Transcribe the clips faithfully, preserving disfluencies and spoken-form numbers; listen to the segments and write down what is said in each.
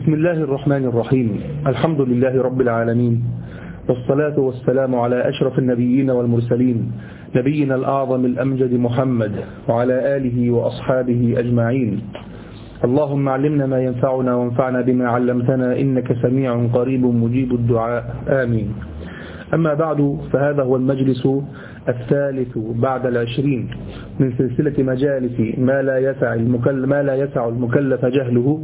بسم الله الرحمن الرحيم. الحمد لله رب العالمين، والصلاة والسلام على أشرف النبيين والمرسلين، نبينا الأعظم الأمجد محمد وعلى آله وأصحابه أجمعين. اللهم علمنا ما ينفعنا وانفعنا بما علمتنا، إنك سميع قريب مجيب الدعاء، آمين. أما بعد، فهذا هو المجلس الثالث بعد العشرين من سلسلة مجالس ما لا يسع المكلف, ما لا يسع المكلف جهله،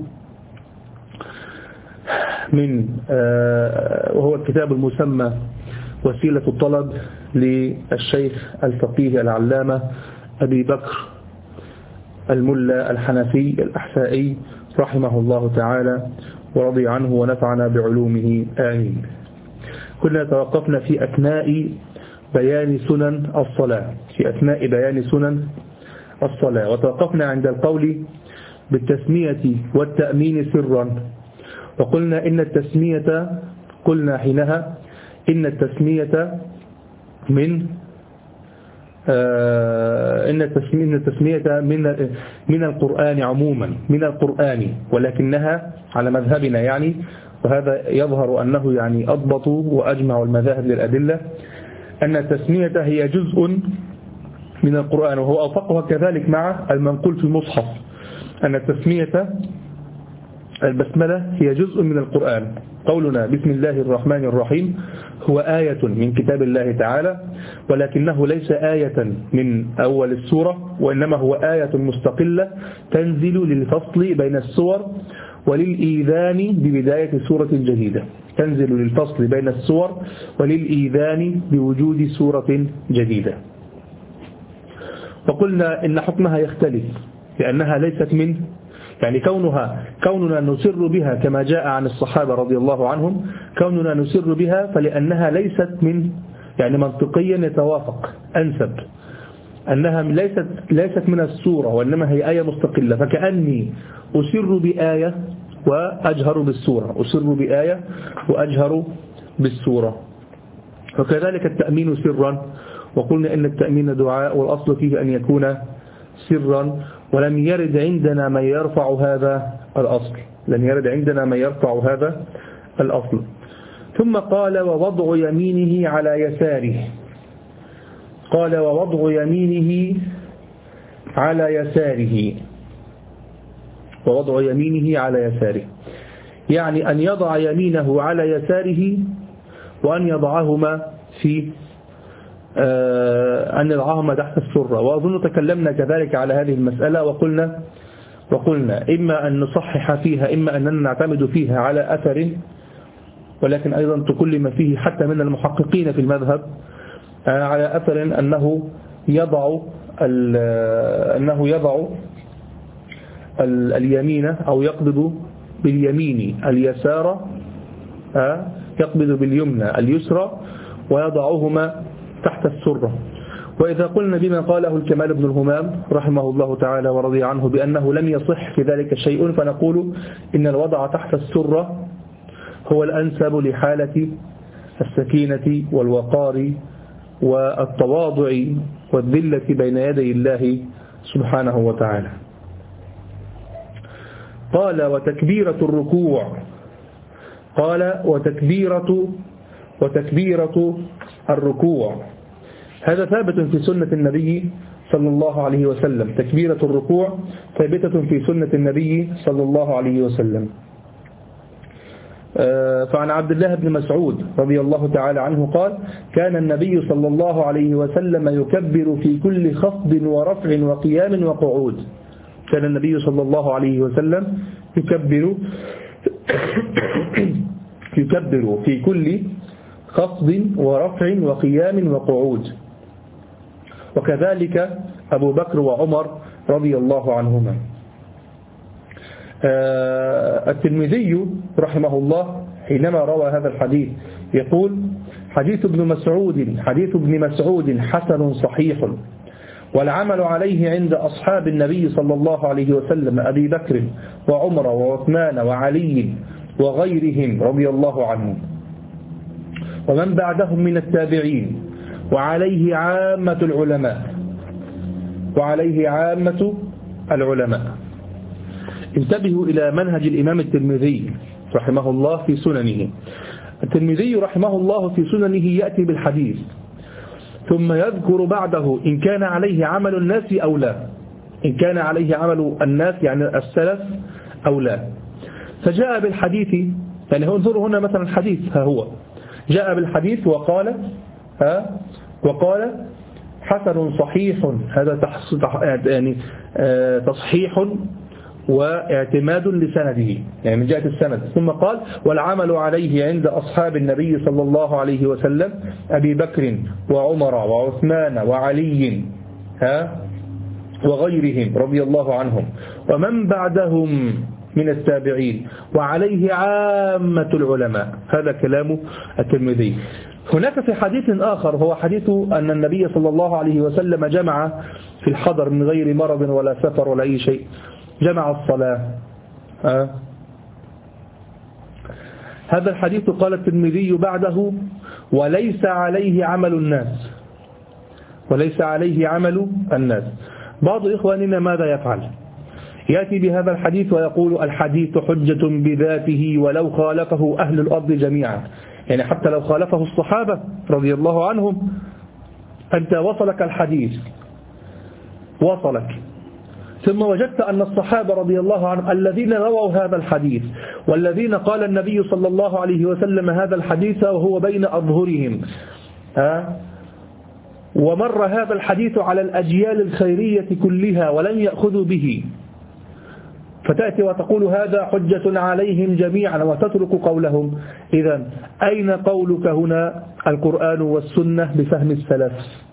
من وهو الكتاب المسمى وسيلة الطلب للشيخ الفقيه العلامة أبي بكر الملا الحنفي الأحسائي رحمه الله تعالى ورضي عنه ونفعنا بعلومه، آمين. كنا توقفنا في أثناء بيان سنن الصلاة في أثناء بيان سنن الصلاة وتوقفنا عند القول بالتسمية والتأمين سرا، وقلنا إن التسمية قلنا حينها إن التسمية من آه إن التسمية, التسمية من من القرآن عموما، من القرآن، ولكنها على مذهبنا يعني، وهذا يظهر أنه يعني أضبط وأجمع المذاهب للأدلة، أن التسمية هي جزء من القرآن، وهو أوفقها كذلك مع المنقول في المصحف، أن التسمية البسملة هي جزء من القرآن. قولنا بسم الله الرحمن الرحيم هو آية من كتاب الله تعالى، ولكنه ليس آية من أول السورة، وإنما هو آية مستقلة تنزل للفصل بين السور وللإيذان ببداية سورة جديدة، تنزل للفصل بين السور وللإيذان بوجود سورة جديدة. وقلنا إن حكمها يختلف لأنها ليست من يعني كونها كوننا نسر بها كما جاء عن الصحابة رضي الله عنهم، كوننا نسر بها فلأنها ليست من يعني منطقيا يتوافق أنسب أنها ليست ليست من السورة، وإنما هي آية مستقلة، فكأني أسر بآية وأجهر بالسورة، أسر بآية وأجهر بالسورة. وكذلك التأمين سرا، وقلنا إن التأمين دعاء والأصل فيه أن يكون سرا، ولم يرد عندنا من يرفع هذا الأصل، لم يرد عندنا من يرفع هذا الأصل. ثم قال ووضع يمينه على يساره، قال ووضع يمينه على يساره، ووضع يمينه على يساره يعني أن يضع يمينه على يساره، وأن يضعهما في أن يضعهما تحت السرة. وأظن تكلمنا كذلك على هذه المسألة، وقلنا وقلنا إما أن نصحح فيها، إما أننا نعتمد فيها على أثر، ولكن أيضا تكلم فيه حتى من المحققين في المذهب على أثر أنه يضع أنه يضع اليمين أو يقبض باليمين اليسار، يقبض باليمنى اليسرى، ويضعهما تحت السرة. وإذا قلنا بما قاله الكمال بن الهمام رحمه الله تعالى ورضي عنه بأنه لم يصح في ذلك شيء، فنقول إن الوضع تحت السرة هو الأنسب لحالة السكينة والوقار والتواضع والذلة بين يدي الله سبحانه وتعالى. قال وتكبيرة الركوع، قال وتكبيرة وتكبيرة الركوع، هذا ثابت في سنة النبي صلى الله عليه وسلم، تكبيرة الركوع ثابتة في سنة النبي صلى الله عليه وسلم. فعن عبد الله بن مسعود رضي الله تعالى عنه قال كان النبي صلى الله عليه وسلم يكبر في كل خفض ورفع وقيام وقعود، كان النبي صلى الله عليه وسلم يكبر يكبر في كل خفض ورفع وقيام وقعود، وكذلك أبو بكر وعمر رضي الله عنهما. الترمذي رحمه الله حينما روى هذا الحديث يقول حديث ابن مسعود حديث ابن مسعود حسن صحيح، والعمل عليه عند أصحاب النبي صلى الله عليه وسلم أبي بكر وعمر وعثمان وعلي وغيرهم رضي الله عنهم ومن بعدهم من التابعين، وعليه عامة العلماء وعليه عامة العلماء انتبهوا إلى منهج الإمام الترمذي رحمه الله في سننه. الترمذي رحمه الله في سننه يأتي بالحديث ثم يذكر بعده إن كان عليه عمل الناس أو لا، إن كان عليه عمل الناس يعني السلف أو لا. فجاء بالحديث، يعني انظروا هنا مثلا الحديث، ها هو جاء بالحديث وقال ها وقال حسن صحيح، هذا يعني تصحيح واعتماد لسنده، يعني من جهة السند. ثم قال والعمل عليه عند أصحاب النبي صلى الله عليه وسلم أبي بكر وعمر وعثمان وعلي ها وغيرهم رضي الله عنهم ومن بعدهم من التابعين وعليه عامة العلماء. هذا كلام الترمذي. هناك في حديث آخر هو حديث أن النبي صلى الله عليه وسلم جمع في الحضر من غير مرض ولا سفر ولا أي شيء، جمع الصلاة. أه؟ هذا الحديث قال الترمذي بعده وليس عليه عمل الناس، وليس عليه عمل الناس. بعض إخواننا ماذا يفعل؟ يأتي بهذا الحديث ويقول الحديث حجة بذاته ولو خالفه أهل الأرض جميعا، يعني حتى لو خالفه الصحابة رضي الله عنهم، أنت وصلك الحديث وصلك ثم وجدت أن الصحابة رضي الله عنهم الذين رووا هذا الحديث والذين قال النبي صلى الله عليه وسلم هذا الحديث وهو بين أظهرهم ها ومر هذا الحديث على الأجيال الخيرية كلها ولن يأخذوا به، فتأتي وتقول هذا حجة عليهم جميعا وتترك قولهم. إذن أين قولك هنا القرآن والسنة بفهم السلف؟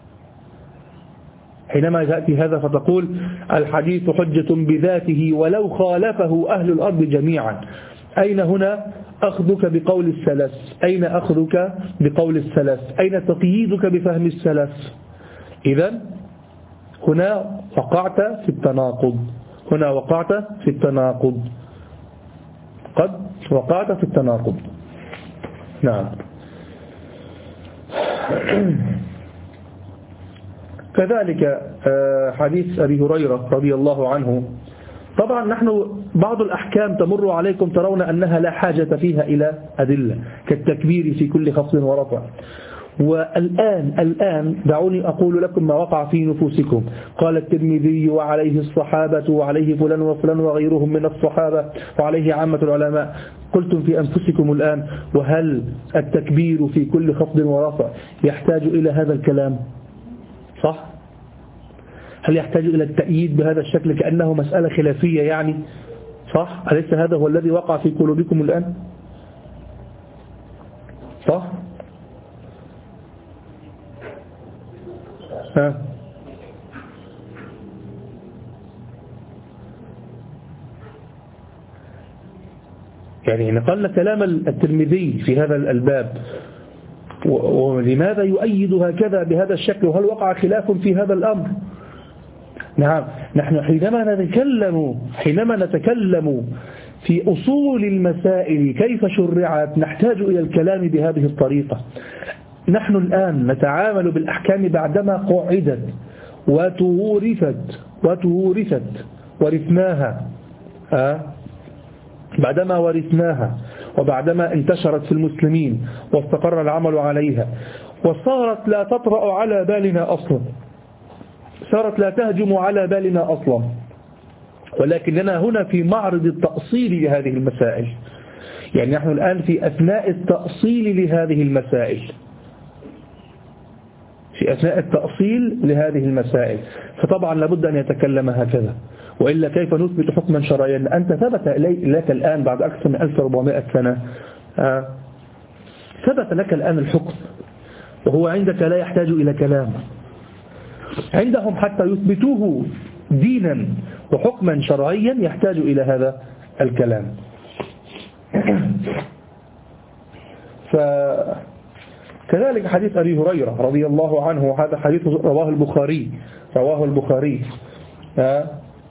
حينما تأتي هذا فتقول الحديث حجة بذاته ولو خالفه أهل الأرض جميعا، أين هنا أخذك بقول السلف؟ أين أخذك بقول السلف؟ أين تقييدك بفهم السلف؟ إذن هنا وقعت في التناقض، هنا وقعت في التناقض، قد وقعت في التناقض. نعم. كذلك حديث أبي هريرة رضي الله عنه. طبعا نحن بعض الأحكام تمر عليكم ترون أنها لا حاجة فيها إلى أدلة كالتكبير في كل خفض ورفع. والآن الآن دعوني أقول لكم ما وقع في نفوسكم. قال الترمذي وعليه الصحابة وعليه فلان وفلان وغيرهم من الصحابة وعليه عامة العلماء. قلتم في أنفسكم الآن وهل التكبير في كل خفض ورفع يحتاج إلى هذا الكلام؟ صح؟ هل يحتاج إلى التأييد بهذا الشكل كأنه مسألة خلافية يعني؟ صح؟ أليس هذا هو الذي وقع في قلوبكم الآن؟ صح؟ ها؟ يعني نقلنا كلام الترمذي في هذا الباب، ولماذا يؤيد هكذا بهذا الشكل؟ وهل وقع خلاف في هذا الأمر؟ نعم، نحن حينما نتكلم حينما نتكلم في أصول المسائل كيف شرعت نحتاج إلى الكلام بهذه الطريقة. نحن الآن نتعامل بالأحكام بعدما قعدت وتورثت وتورثت ورثناها أه؟ بعدما ورثناها وبعدما انتشرت في المسلمين واستقر العمل عليها وصارت لا تطرأ على بالنا أصلا، صارت لا تهجم على بالنا أصلا، ولكننا هنا في معرض التأصيل لهذه المسائل. يعني نحن الآن في أثناء التأصيل لهذه المسائل في أثناء التأصيل لهذه المسائل فطبعا لابد أن يتكلم هكذا، وإلا كيف نثبت حكما شرعيا؟ أنت ثبت لك الآن بعد أكثر من ألف وأربعمائة سنة آه ثبت لك الآن الحكم، وهو عندك لا يحتاج إلى كلام. عندهم حتى يثبتوه دينا وحكما شرعيا يحتاج إلى هذا الكلام. فكذلك حديث أبي هريرة رضي الله عنه، هذا حديث رواه البخاري رواه البخاري آه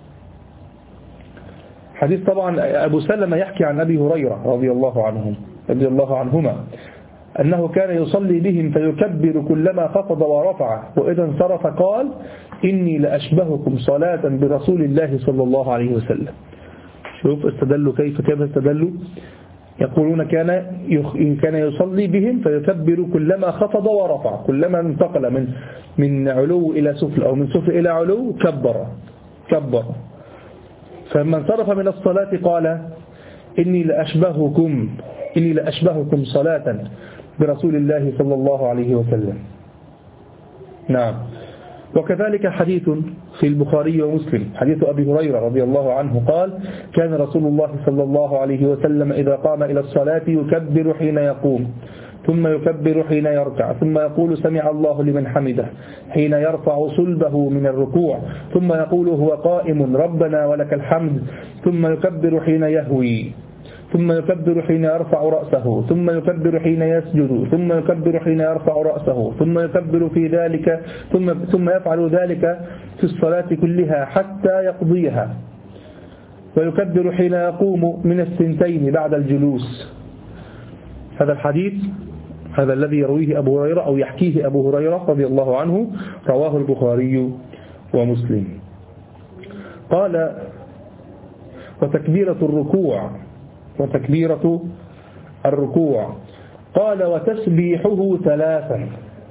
حديث طبعا أبو سلمة يحكي عن أبي هريرة رضي الله عنهم رضي الله عنهما أنه كان يصلي بهم فيكبر كلما خفض ورفع، وإذا انصرف قال إني لأشبهكم صلاة برسول الله صلى الله عليه وسلم. شوف استدلوا كيف كيف استدلوا. يقولون كان كان يصلي بهم فيكبر كلما خفض ورفع، كلما انتقل من من علو إلى سفل أو من سفل إلى علو كبر كبر. فلما انصرف من الصلاة قال إني لأشبهكم إني لأشبهكم صلاة برسول الله صلى الله عليه وسلم. نعم. وكذلك حديث في البخاري ومسلم حديث أبي هريرة رضي الله عنه قال كان رسول الله صلى الله عليه وسلم إذا قام إلى الصلاة يكبر حين يقوم، ثم يكبر حين يركع، ثم يقول سمع الله لمن حمده حين يرفع صلبه من الركوع، ثم يقول هو قائم ربنا ولك الحمد، ثم يكبر حين يهوي، ثم يكبر حين يرفع رأسه، ثم يكبر حين يسجد، ثم يكبر حين يرفع رأسه، ثم يكبر في ذلك ثم ثم يفعل ذلك في الصلاة كلها حتى يقضيها، ويكبر حين يقوم من الثنتين بعد الجلوس. هذا الحديث هذا الذي يرويه أبو هريرة أو يحكيه أبو هريرة رضي الله عنه رواه البخاري ومسلم. قال وتكبيرة الركوع وتكبيرة الركوع قال وتسبيحه ثلاثا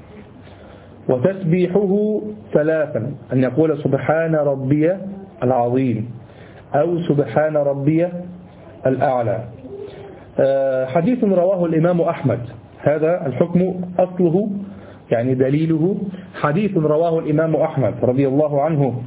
وتسبيحه ثلاثا أن يقول سبحان ربي العظيم أو سبحان ربي الأعلى. حديث رواه الإمام أحمد، هذا الحكم أصله يعني دليله حديث رواه الإمام أحمد رضي الله عنه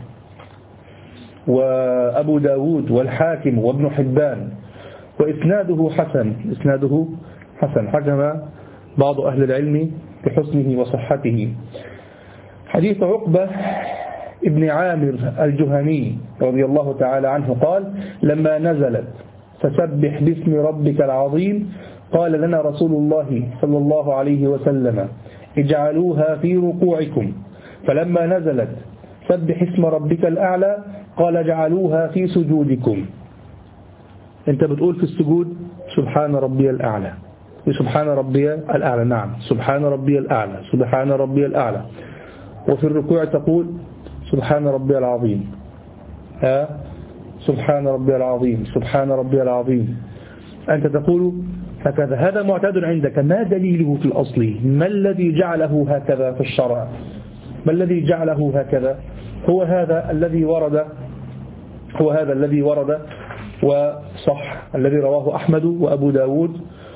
وأبو داود والحاكم وابن حبان، وإسناده حسن إسناده حسن حكم بعض أهل العلم بحسنه وصحته. حديث عقبة ابن عامر الجهني رضي الله تعالى عنه قال لما نزلت فسبح باسم ربك العظيم قال لنا رسول الله صلى الله عليه وسلم اجعلوها في ركوعكم، فلما نزلت سبح اسم ربك الأعلى قال اجعلوها في سجودكم. انت بتقول في السجود سبحان ربي الأعلى سبحان ربي الأعلى، نعم سبحان ربي الأعلى سبحان ربي الأعلى، وفي الركوع تقول سبحان ربي العظيم ها سبحان ربي العظيم سبحان ربي العظيم. أنت تقول هكذا، هذا معتاد عندك، ما دليله في الأصل؟ ما الذي جعله هكذا في الشرع؟ ما الذي جعله هكذا؟ هو هذا الذي ورد هو هذا الذي ورد وصح الذي رواه أحمد وأبو داود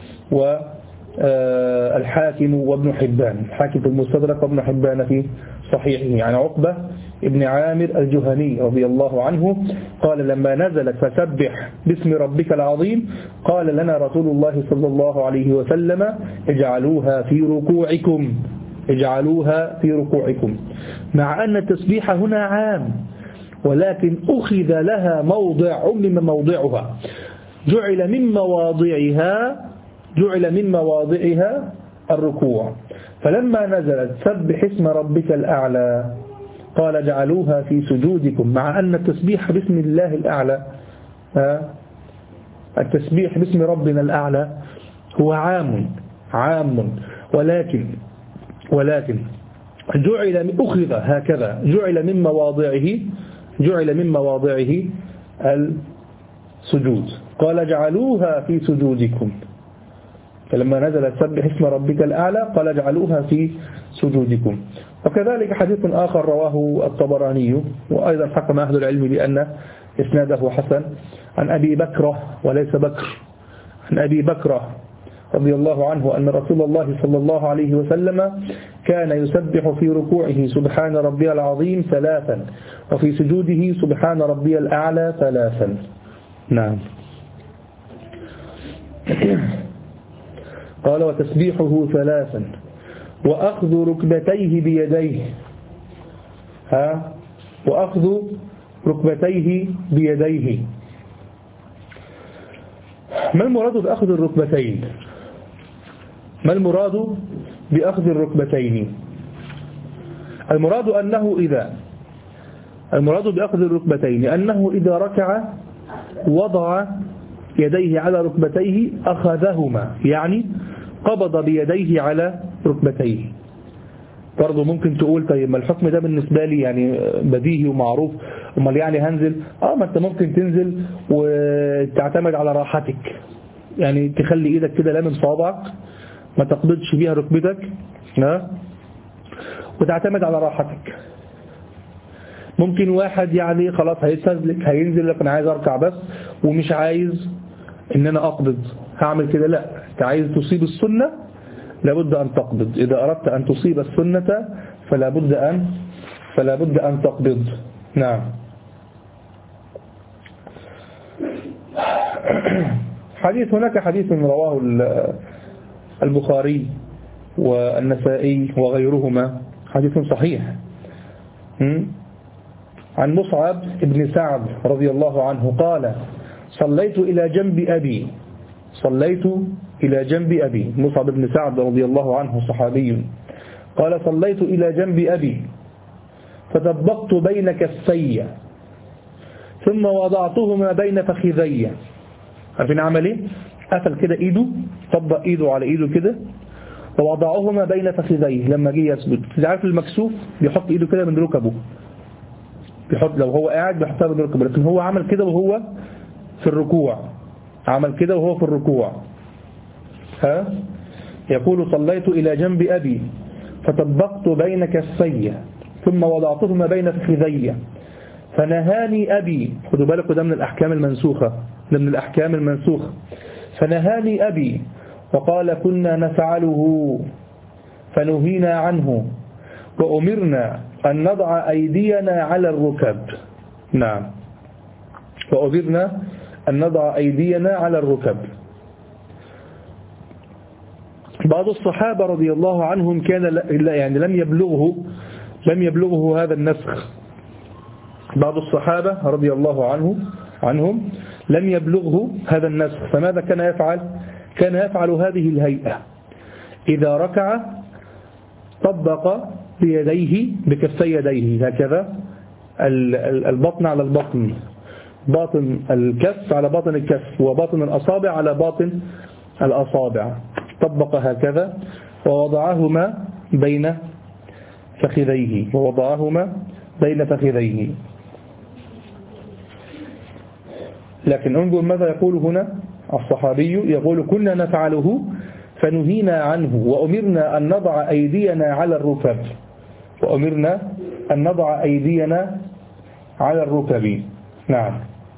والحاكم وابن حبان، الحاكم في المستدرك وابن حبان في صحيحه، يعني عقبة ابن عامر الجهني رضي الله عنه قال لما نزلت فسبح باسم ربك العظيم قال لنا رسول الله صلى الله عليه وسلم اجعلوها في ركوعكم اجعلوها في ركوعكم، مع أن التسبيح هنا عام ولكن أخذ لها موضع عمم موضعها، جعل من مواضعها جعل من مواضعها الركوع، فلما نزلت سبح اسم ربك الأعلى قال جعلوها في سجودكم، مع أن التسبيح باسم الله الأعلى التسبيح باسم ربنا الأعلى هو عام عام ولكن ولكن جعل أخذ هكذا جعل من مواضعه جعل من مواضعه السجود، قال جعلوها في سجودكم، فلما نزلت سبح اسم ربك الأعلى قال جعلوها في سجودكم. وكذلك حديث آخر رواه الطبراني وأيضا حكم أهل العلم بأن إسناده حسن عن أبي بكرة وليس بكر عن أبي بكرة رضي الله عنه أن رسول الله صلى الله عليه وسلم كان يسبح في ركوعه سبحان ربي العظيم ثلاثا وفي سجوده سبحان ربي الأعلى ثلاثا. نعم. قال وتسبيحه ثلاثا وأخذ ركبتيه بيديه ها وأخذ ركبتيه بيديه. ما المراد بأخذ الركبتين؟ ما المراد بأخذ الركبتين؟ المراد أنه إذا المراد بأخذ الركبتين أنه إذا ركع وضع يديه على برضه ممكن تقول طيب ما الحكم ده بالنسبة لي يعني بديهي ومعروف، امال يعني هنزل؟ اه ما انت ممكن تنزل وتعتمد على راحتك، يعني تخلي ايدك كده لامم صوابعك ما تقبضش بيها ركبتك ها، وتعتمد على راحتك. ممكن واحد يعني خلاص هيستهلك هينزل لك انا عايز اركع بس ومش عايز ان انا اقبض، هعمل كده؟ لا، انت عايز تصيب السنة لابد ان تقبض، اذا اردت ان تصيب السنة فلا بد ان فلا بد ان تقبض. نعم. حديث هناك حديث رواه البخاري والنسائي وغيرهما، حديث صحيح عن مصعب بن سعد رضي الله عنه قال صليت إلى جنب أبي صليت إلى جنب أبي مصعب بن سعد رضي الله عنه صحابي قال صليت إلى جنب أبي فطبقت بين كفي ثم وضعتهما بين فخذي. عارفين عمل ايه؟ قفل كده ايده، طبق ايده على ايده كده ووضعهما بين فخذيه. لما جه يسجد عارف المكسوف بيحط ايده كده من ركبه، بيحط لو هو قاعد بيحطها من ركبه، لكن هو عمل كده وهو في الركوع، عمل كده وهو في الركوع. ها يقول صليت إلى جنب أبي فطبقت بين كفي ثم وضعتهما بين فخذي فنهاني أبي. خدوا بالكم ده من الأحكام المنسوخة، ده من الأحكام المنسوخة. فنهاني أبي وقال كنا نفعله فنهينا عنه وأمرنا أن نضع أيدينا على الركب. نعم، وأمرنا أن نضع أيدينا على الركب. بعض الصحابة رضي الله عنهم كان يعني لم يبلغه لم يبلغه هذا النسخ. بعض الصحابة رضي الله عنه عنهم لم يبلغه هذا النسخ، فماذا كان يفعل؟ كان يفعل هذه الهيئة: إذا ركع طبق بيديه بكفي يديه هكذا، البطن على البطن، باطن الكف على باطن الكف، وباطن الأصابع على باطن الأصابع، طبق هكذا ووضعهما بين فخذيه ووضعهما بين فخذيه. لكن انظر ماذا يقول هنا الصحابي، يقول كنا نفعله فنهينا عنه وأمرنا أن نضع أيدينا على الركب وأمرنا أن نضع أيدينا على الركب. نعم.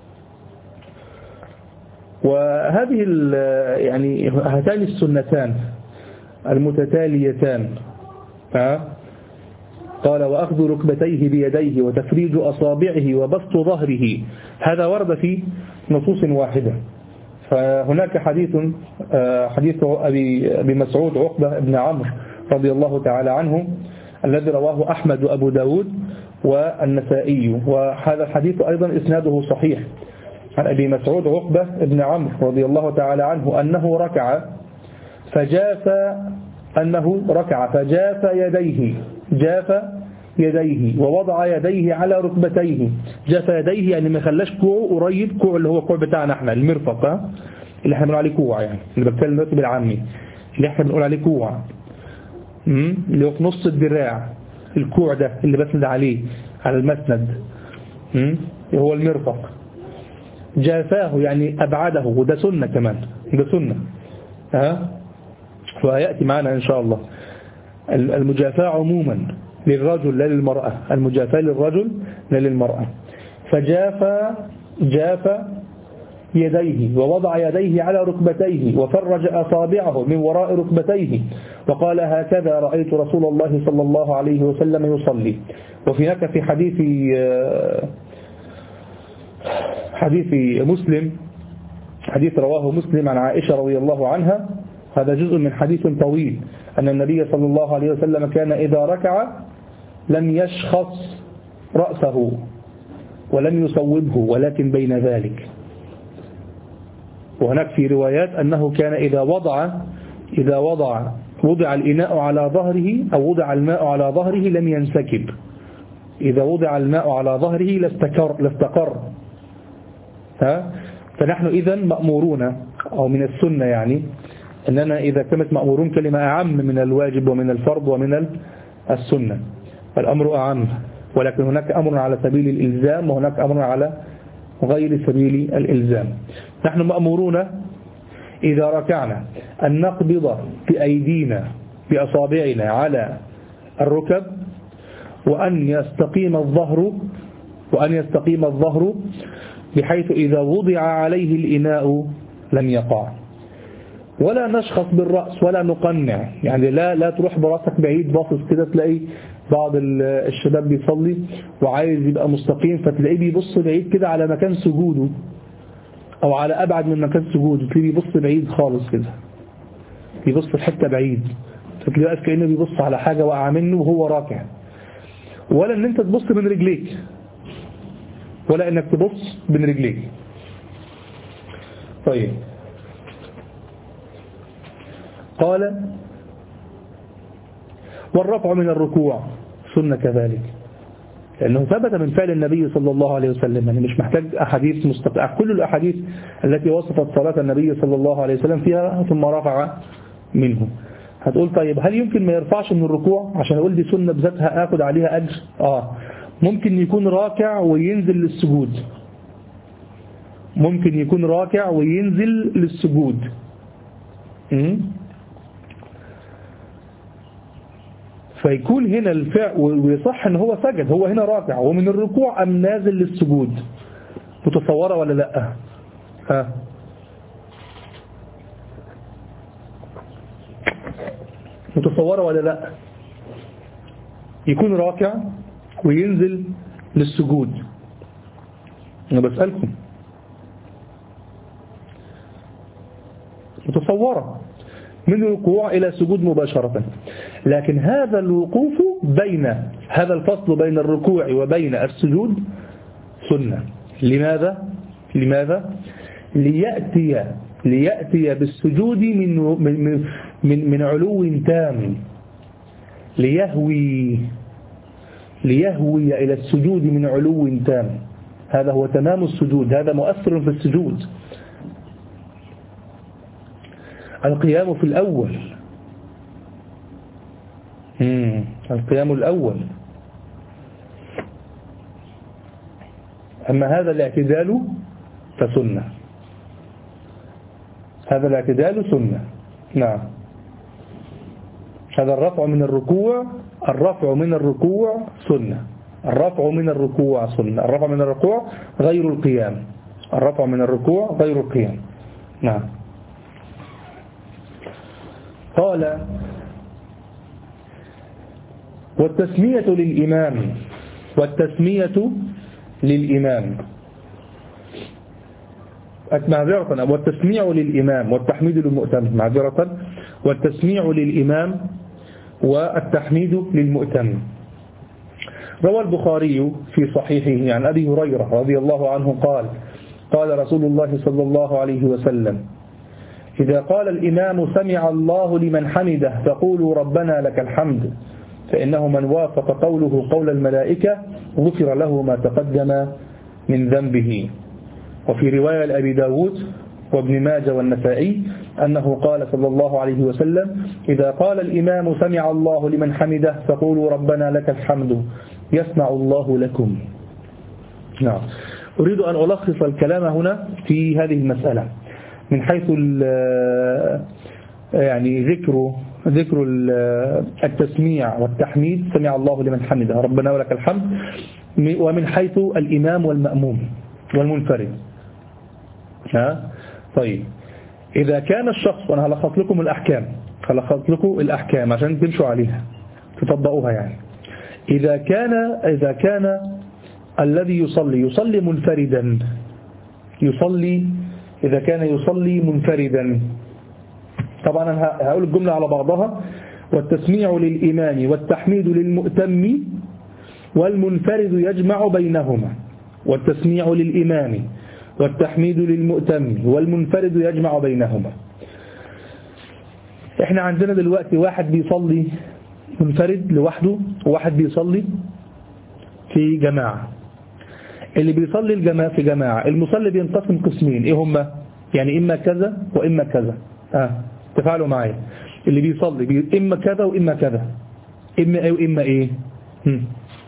وهذه يعني هاتان السنتان المتتاليتان ها قال وأخذ ركبتيه بيديه وتفريج أصابعه وبسط ظهره، هذا ورد في نصوص واحدة. فهناك حديث حديث أبي مسعود عقبة بن عمرو رضي الله تعالى عنه الذي رواه أحمد وأبو داود والنسائي، وهذا الحديث أيضا إسناده صحيح، عن أبي مسعود عقبة بن عمرو رضي الله تعالى عنه أنه ركع فجاف أنه ركع فجاف يديه جاف يديه ووضع يديه على ركبتيه. جاف يديه يعني ما خلاش كوعه قريب، كوع اللي هو كوع بتاعنا احنا المرفق اللي احنا بنقول عليه كوع، يعني اللي بتكلم دلوقتي بالعامي اللي احنا بنقول عليه كوع، اللي هو في نص الدراع، الكوع ده اللي بسند عليه على المسند هو المرفق. جافاه يعني أبعده، وده سنة كمان، ده سنة ها وهيأتي معنا إن شاء الله. المجافاة عموما للرجل لا للمرأة، المجافاة للرجل لا للمرأة. فجاف جاف يديه ووضع يديه على ركبتيه وفرج أصابعه من وراء ركبتيه وقال هكذا رأيت رسول الله صلى الله عليه وسلم يصلي. وفي هناك في حديث حديث مسلم، حديث رواه مسلم عن عائشة رضي الله عنها، هذا جزء من حديث طويل، أن النبي صلى الله عليه وسلم كان إذا ركع لم يشخص رأسه ولم يصوبه ولكن بين ذلك. وهناك في روايات أنه كان إذا وضع إذا وضع وضع الإناء على ظهره أو وضع الماء على ظهره لم ينسكب، إذا وضع الماء على ظهره لاستقر, لاستقر. ها؟ فنحن إذن مأمورون أو من السنة يعني أننا إذا كانت مأمورون كلمة أعم من الواجب ومن الفرض ومن السنة، الأمر أعم، ولكن هناك أمر على سبيل الإلزام وهناك أمر على غير سبيل الإلزام. نحن مأمورون إذا ركعنا أن نقبض بأيدينا بأصابعنا على الركب، وأن يستقيم الظهر وأن يستقيم الظهر بحيث إذا وضع عليه الإناء لم يقع، ولا نشخص بالرأس ولا نقنع، يعني لا لا تروح براسك بعيد باصص كده، تلاقي بعض الشباب بيصلي وعايز يبقى مستقيم فتلاقيه بيبص بعيد كده على مكان سجوده أو على أبعد من مكان سجوده، تلاقيه بيبص بعيد خالص كده، بيبص في حتة بعيد، فتلاقيه واقف كأنه بيبص على حاجة واقعة منه وهو راكع. ولا ان انت تبص من رجليك، ولا انك تبص من رجليك. طيب، قال والرفع من الركوع سنة كذلك، لأنه ثبت من فعل النبي صلى الله عليه وسلم، يعني مش محتاج أحاديث مستقلة، كل الأحاديث التي وصفت صلاة النبي صلى الله عليه وسلم فيها ثم رفع منه. هتقول طيب هل يمكن ما يرفعش من الركوع عشان أقول دي سنة بذاتها أخذ عليها أجر؟ آه ممكن يكون راكع وينزل للسجود، ممكن يكون راكع وينزل للسجود. م? فيكون هنا الفعل ويصح ان هو سجد، هو هنا راكع ومن الركوع ام نازل للسجود، متصوره ولا لا؟ ها متصوره ولا لا؟ يكون راكع وينزل للسجود. انا بسألكم متصوره من الركوع إلى سجود مباشرة، لكن هذا الوقوف بين هذا الفصل بين الركوع وبين السجود سنة. لماذا؟ لماذا؟ ليأتي ليأتي بالسجود من من من, من علو تام، ليهوي ليهوي إلى السجود من علو تام. هذا هو تمام السجود، هذا مؤثر في السجود. القيام في الأول، مم. القيام الأول. أما هذا الاعتدال فسنة، هذا الاعتدال سنة. نعم، هذا الرفع من الركوع، الرفع من الركوع سنة، الرفع من الركوع سنة، الرفع من الركوع غير القيام، الرفع من الركوع غير القيام. نعم. قال والتسمية للإمام، والتسمية للإمام معذرة، والتسميع للإمام والتحميد للمؤتم، معذرة، والتسميع للإمام والتحميد للمؤتم. روى البخاري في صحيحه عن أبي هريرة رضي الله عنه قال قال رسول الله صلى الله عليه وسلم إذا قال الإمام سمع الله لمن حمده فقولوا ربنا لك الحمد، فإنه من وافق قوله قول الملائكة غفر له ما تقدم من ذنبه. وفي رواية لأبي داود وابن ماجه والنسائي أنه قال صلى الله عليه وسلم إذا قال الإمام سمع الله لمن حمده فقولوا ربنا لك الحمد يسمع الله لكم. نعم. أريد أن ألخص الكلام هنا في هذه المسألة من حيث يعني ذكر ذكر التسميع والتحميد سمع الله لمن حمده ربنا ولك الحمد، ومن حيث الإمام والمأموم والمنفرد. ها طيب، إذا كان الشخص، وأنا هلخص لكم الأحكام هلخص لكم الأحكام عشان تمشوا عليها تطبقوها يعني. إذا كان إذا كان الذي يصلي يصلي منفردا، يصلي إذا كان يصلي منفردا، طبعا أنا هقول الجملة على بعضها: والتسميع للإمام والتحميد للمؤتم والمنفرد يجمع بينهما. والتسميع للإمام والتحميد للمؤتم والمنفرد يجمع بينهما. احنا عندنا دلوقتي واحد بيصلي منفرد لوحده وواحد بيصلي في جماعة. اللي بيصلي الجماعة في جماعة المصلي بينقسم قسمين، ايه هما؟ يعني اما كذا واما كذا. اه تفعلوا معايا، اللي بيصلي بي... اما كذا واما كذا. إما إيه وإما إيه؟ هم.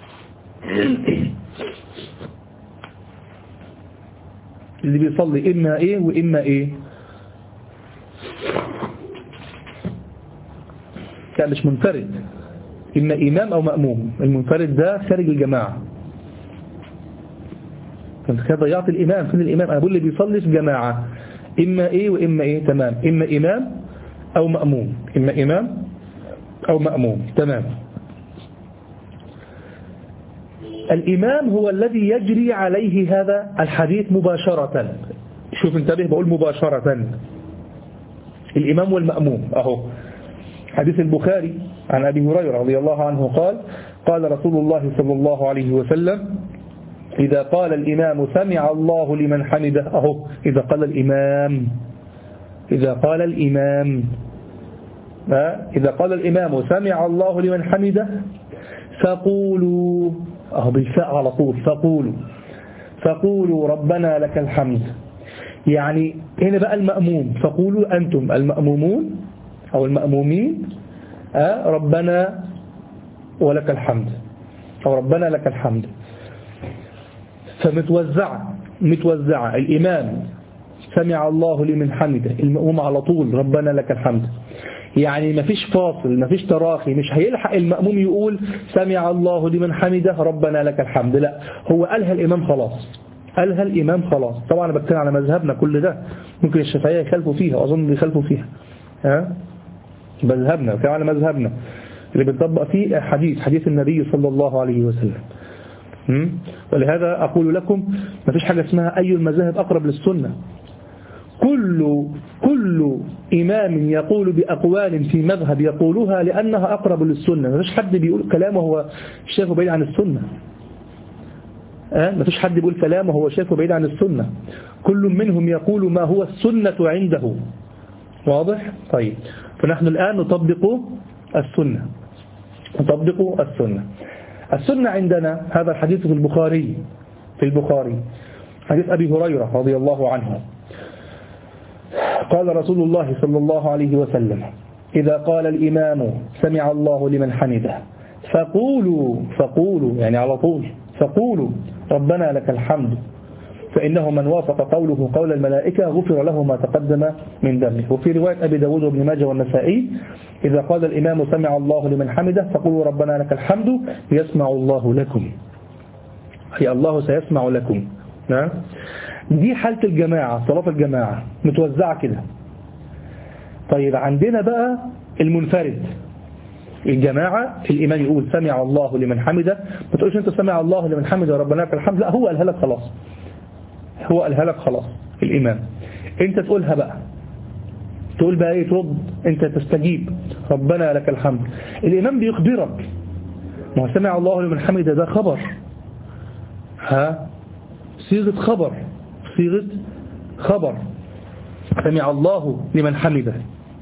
اللي بيصلي إما إيه وإما إيه؟ كان مش منفرد، إما إمام أو مأموم. المنفرد ده خارج الجماعة. كنت كده ضيعت الإمام. فين الإمام؟ أنا بقول اللي بيصلي في جماعة إما إيه وإما إيه. تمام. إما إمام أو مأموم. إما إمام أو مأموم. تمام. الإمام هو الذي يجري عليه هذا الحديث مباشرة. شوف انتبه، بقول مباشرة. الإمام والمأموم أهو. حديث البخاري عن أبي هريرة رضي الله عنه قال قال رسول الله صلى الله عليه وسلم إذا قال الإمام سمع الله لمن حمده. أهو إذا قال الإمام إذا قال الإمام إذا قال الإمام سمع الله لمن حمده فقولوا، أهو بالفاء على طول، فقولوا فقولوا ربنا لك الحمد. يعني هنا بقى المأموم، فقولوا أنتم المأمومون أو المأمومين آه ربنا ولك الحمد أو ربنا لك الحمد. فمتوزعة متوزعة الإمام سمع الله لمن حمده، المأموم على طول ربنا لك الحمد. يعني مفيش فاصل، مفيش تراخي، مش هيلحق المأموم يقول سمع الله لمن حمده ربنا لك الحمد، لا، هو قالها الإمام خلاص، قالها الإمام خلاص. طبعا أنا بتكلم على مذهبنا كل ده، ممكن الشافعية يخالفوا فيها وأظن بيخالفوا فيها، ها مذهبنا، بتكلم على مذهبنا اللي بنطبق فيه حديث حديث النبي صلى الله عليه وسلم. ولهذا أقول لكم ما فيش حاجة اسمها أي المذاهب أقرب للسنة. كل كل إمام يقول بأقوال في مذهب يقولها لأنها أقرب للسنة. ما فيش حد بيقول كلامه هو شايفه بعيد عن السنة. أه؟ ما فيش حد بيقول كلامه هو شايفه بعيد عن السنة. كل منهم يقول ما هو السنة عنده. واضح؟ طيب، فنحن الآن نطبق السنة نطبق السنة السنة عندنا. هذا الحديث في البخاري في البخاري حديث أبي هريرة رضي الله عنه قال رسول الله صلى الله عليه وسلم إذا قال الإمام سمع الله لمن حمده فقولوا فقولوا يعني على طول فقولوا ربنا لك الحمد فإنه من وافق قوله قول الملائكة غفر له ما تقدم من ذنبه. وفي رواية أبي داود وابن ماجه والنسائي إذا قال الإمام سمع الله لمن حمده فقولوا ربنا لك الحمد يسمع الله لكم، أي الله سيسمع لكم. نعم، دي حالة الجماعة، صلاة الجماعة متوزعة كده. طيب عندنا بقى المنفرد، الجماعة الإمام يقول سمع الله لمن حمده، ما تقولش أنت سمع الله لمن حمده ربنا لك الحمد، لا، هو قالها لك خلاص، هو قالها لك خلاص الإمام. أنت تقولها بقى، تقول بقى إيه؟ ترد، أنت تستجيب ربنا لك الحمد. الإمام بيخبرك، ما هو سمع الله لمن حمده ده خبر، ها، صيغة خبر صيغة خبر سمع الله لمن حمده.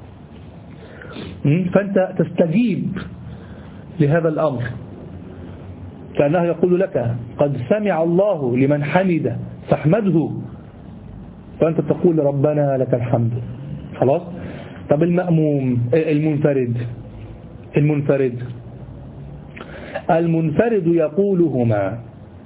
فأنت تستجيب لهذا الأمر كأنه يقول لك قد سمع الله لمن حمده فاحمده، فأنت تقول ربنا لك الحمد. خلاص. طب المأموم المنفرد المنفرد المنفرد يقولهما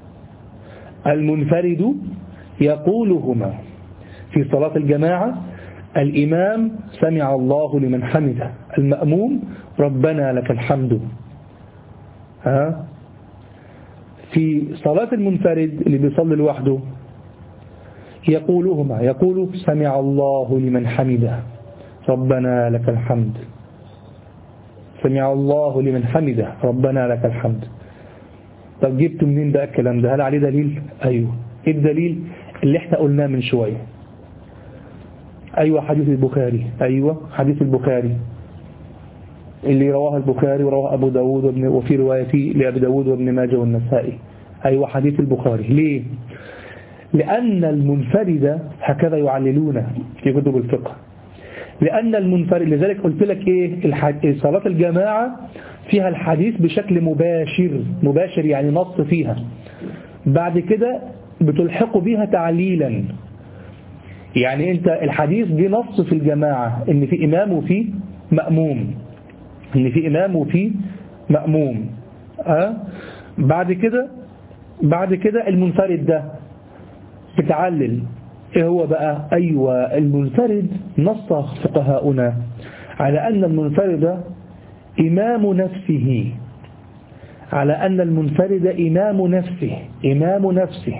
المنفرد يقولهما في صلاة الجماعة. الإمام سمع الله لمن حمده، المأموم ربنا لك الحمد. ها، في صلاة المنفرد اللي بيصلي لوحده يقولهما، يقول سمع الله لمن حمده ربنا لك الحمد، سمع الله لمن حمده ربنا لك الحمد. طب جبت منين بقى الكلام ده؟ هل عليه دليل؟ أيوه. إيه الدليل؟ اللي احنا قلناه من شوية. أيوة، حديث البخاري، أيوة حديث البخاري اللي رواه البخاري ورواه أبو داود وابن وفي رواية لأبي داود وابن ماجه والنسائي. أيوة حديث البخاري. ليه؟ لأن المنفرد هكذا يعللون في كتب الفقه، لأن المنفرد، لذلك قلت لك إيه، صلاة الجماعة فيها الحديث بشكل مباشر مباشر يعني نص فيها، بعد كده بتلحق بها تعليلا. يعني انت الحديث دي نص في الجماعة ان في امام وفي مأموم، ان في امام وفي مأموم. أه؟ بعد كده بعد كده المنفرد ده بتعلل ايه هو بقى؟ ايوه المنفرد نص فقهاؤنا على ان المنفرد امام نفسه، على ان المنفرد امام نفسه امام نفسه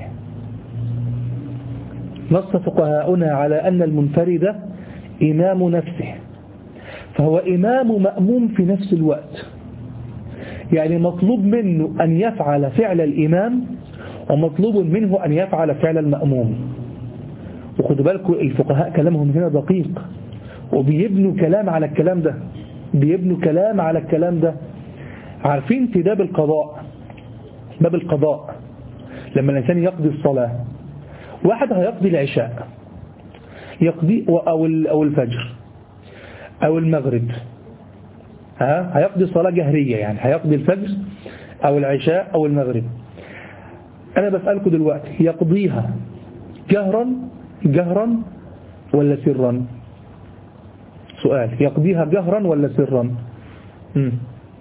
نص فقهاؤنا على ان المنفرد امام نفسه، فهو امام مأموم في نفس الوقت. يعني مطلوب منه ان يفعل فعل الامام ومطلوب منه ان يفعل فعل المأموم. وخدوا بالكم الفقهاء كلامهم هنا دقيق، وبيبنوا كلام على الكلام ده بيبنوا كلام على الكلام ده. عارفين في باب القضاء باب القضاء لما الإنسان يقضي الصلاة، واحد هيقضي العشاء يقضي أو أو الفجر أو المغرب، ها هيقضي صلاة جهرية، يعني هيقضي الفجر أو العشاء أو المغرب. أنا بسألكم دلوقتي يقضيها جهرا جهرا ولا سرا؟ سؤال، يقضيها جهرا ولا سرا؟ مم.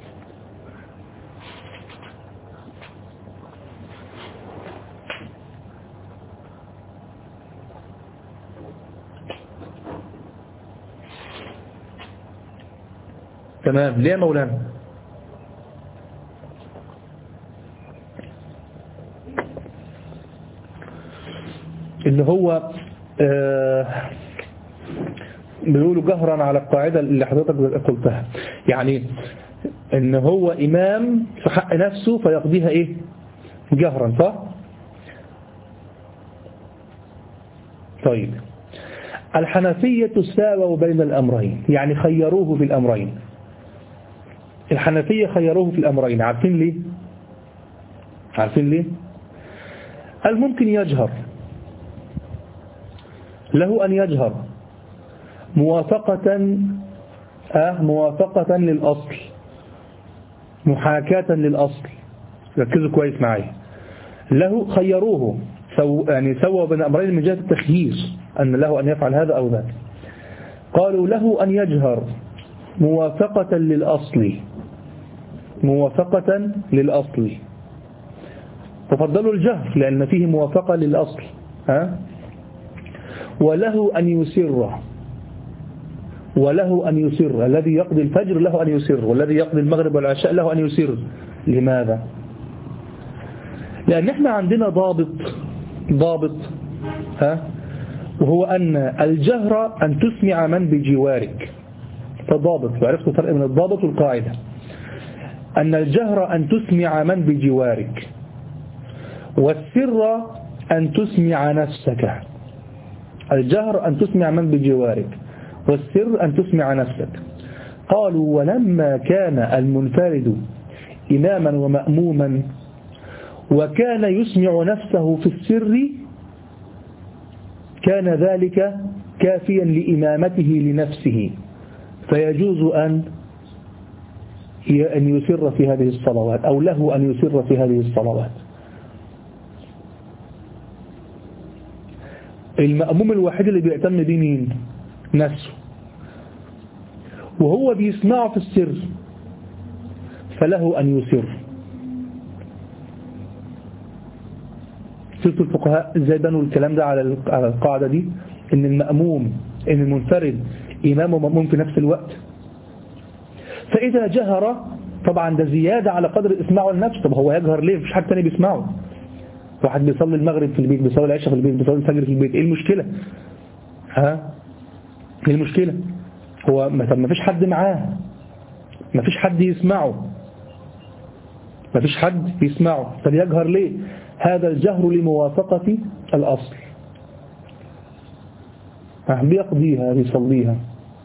تمام. ليه يا مولانا؟ اللي هو آه بيقولوا جهرا على القاعدة اللي حضرتك قلتها، يعني ان هو امام في حق نفسه فيقضيها ايه؟ جهرا، صح؟ طيب الحنفية ساووا بين الامرين، يعني خيروه في الامرين. الحنفية خيروه في الامرين، عارفين ليه؟ عارفين ليه؟ قال ممكن يجهر، له أن يجهر موافقة آه موافقة للأصل، محاكاة للأصل. ركزوا كويس معايا. له خيروه سو يعني سووا بين أمرين من جهة التخيير، أن له أن يفعل هذا أو ذاك. قالوا له أن يجهر موافقة للأصل موافقة للأصل ففضلوا الجهر لأن فيه موافقة للأصل. ها؟ وله أن يسر وله أن يسر الذي يقضي الفجر له أن يسر، والذي يقضي المغرب والعشاء له أن يسر. لماذا؟ لأن احنا عندنا ضابط ضابط ها وهو أن الجهر أن تسمع من بجوارك. فضابط، وعرفت الفرق من الضابط والقاعدة. أن الجهر أن تسمع من بجوارك، والسر أن تسمع نفسك. الجهر أن تسمع من بجوارك، والسر أن تسمع نفسك. قالوا ولما كان المنفرد إماما ومأموما وكان يسمع نفسه في السر كان ذلك كافيا لإمامته لنفسه، فيجوز أن أن يسر في هذه الصلوات، أو له أن يسر في هذه الصلوات. المأموم الوحيد اللي بيهتم بيه مين؟ نفسه، وهو بيسمعه في السر فله أن يسر. شفتوا الفقهاء ازاي بنوا الكلام ده على القاعدة دي، ان المأموم ان المنفرد إمام ومأموم في نفس الوقت. فإذا جهر طبعا ده زيادة على قدر إسماعه لنفسه. طب هو يجهر ليه؟ مفيش حد تاني بيسمعه. واحد بيصلي المغرب في البيت، بيصلي العشاء في البيت، بيصلي الفجر في البيت، ايه المشكلة؟ ها؟ ايه المشكلة؟ هو طب مفيش حد معاه، مفيش حد يسمعه مفيش حد يسمعه طب يجهر ليه؟ هذا الجهر لموافقة الأصل. بيقضيها بيصليها،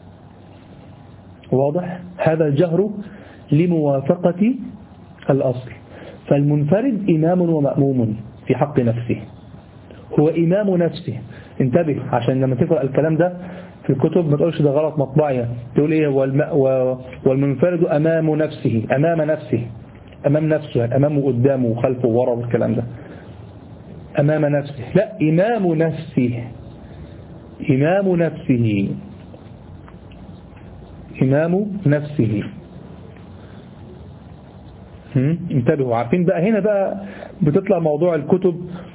واضح؟ هذا الجهر لموافقة الأصل. فالمنفرد إمام ومأموم في حق نفسه، هو إمام نفسه. انتبه عشان لما تقرأ الكلام ده في الكتب ما تقولش ده غلط مطبعي، تقول ايه؟ والمنفرد أمام نفسه، أمام نفسه، أمام نفسه يعني أمامه وقدامه وخلفه وورا والكلام ده. أمام نفسه، لا، إمام نفسه، إمام نفسه إمام نفسه انتبهوا. عارفين بقى هنا بقى بتطلع موضوع الكتب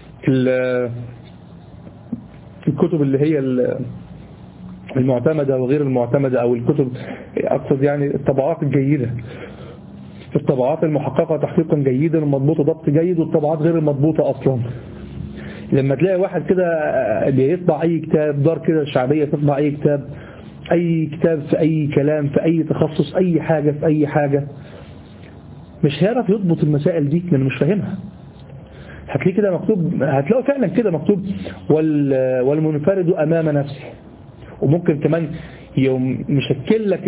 الكتب اللي هي المعتمدة وغير المعتمدة، أو الكتب أقصد يعني الطبعات الجيدة، الطبعات المحققة تحقيقا جيدا والمضبوطة ضبط جيد، والطبعات غير المضبوطة أصلا. لما تلاقي واحد كده بيطبع أي كتاب، دار كده شعبية تطبع أي كتاب، أي كتاب في أي كلام في أي تخصص، أي حاجة في أي حاجة، مش هيعرف يضبط المسائل دي لأنه مش فاهمها. هتلاقي كده مكتوب، هتلاقوا فعلا كده مكتوب والمنفرد أمام نفسه، وممكن كمان يوم مشكل لك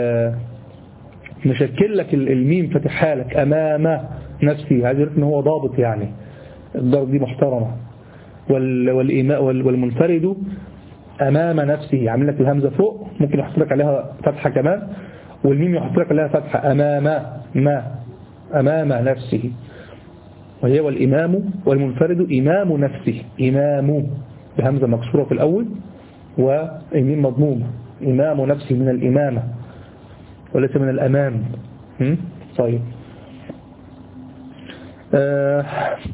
مشكل لك الميم فتحها لك أمام نفسي، هذا ان هو ضابط يعني الضرب دي محترمة. والإماء والمنفرد أمام نفسه، عامل لك الهمزة فوق، ممكن يحط لك عليها فتحة كمان، والميم يحط لك عليها فتحة أمام ما أمام نفسه، وهي والإمام والمنفرد إمام نفسه، إمام بهمزة مكسورة في الأول والميم مضمومة، إمام نفسه من الإمامة وليس من الأمام. طيب آه